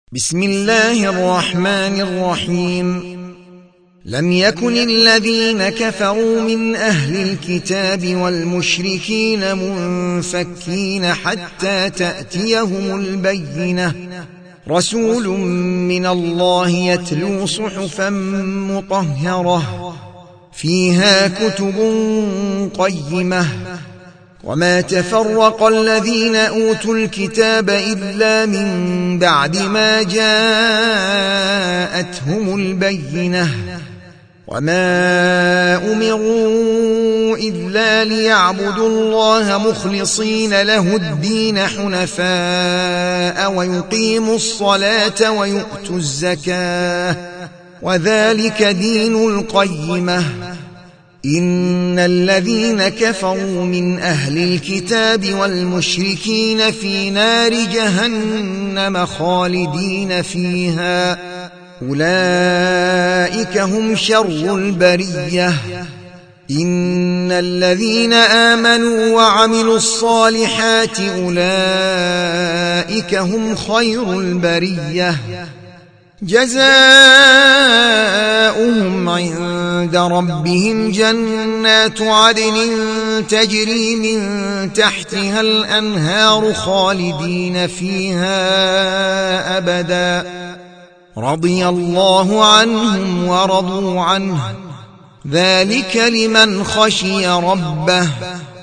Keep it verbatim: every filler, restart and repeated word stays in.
بسم الله الرحمن الرحيم. لم يكن الذين كفروا من أهل الكتاب والمشركين منفكين حتى تأتيهم البينة، رسول من الله يتلو صحفا مطهرة فيها كتب قيمة. وما تفرق الذين أوتوا الكتاب إلا من بعد ما جاءتهم البينة، وما أمروا إلا ليعبدوا الله مخلصين له الدين حنفاء ويقيموا الصلاة ويؤتوا الزكاة، وذلك دين القيمة. إن الذين كفروا من أهل الكتاب والمشركين في نار جهنم خالدين فيها، أولئك هم شر البرية. إن الذين آمنوا وعملوا الصالحات أولئك هم خير البرية، جزاؤهم عند ربهم جنات عدن تجري من تحتها الأنهار خالدين فيها أبدا، رضي الله عنهم ورضوا عنه، ذلك لمن خشي ربه.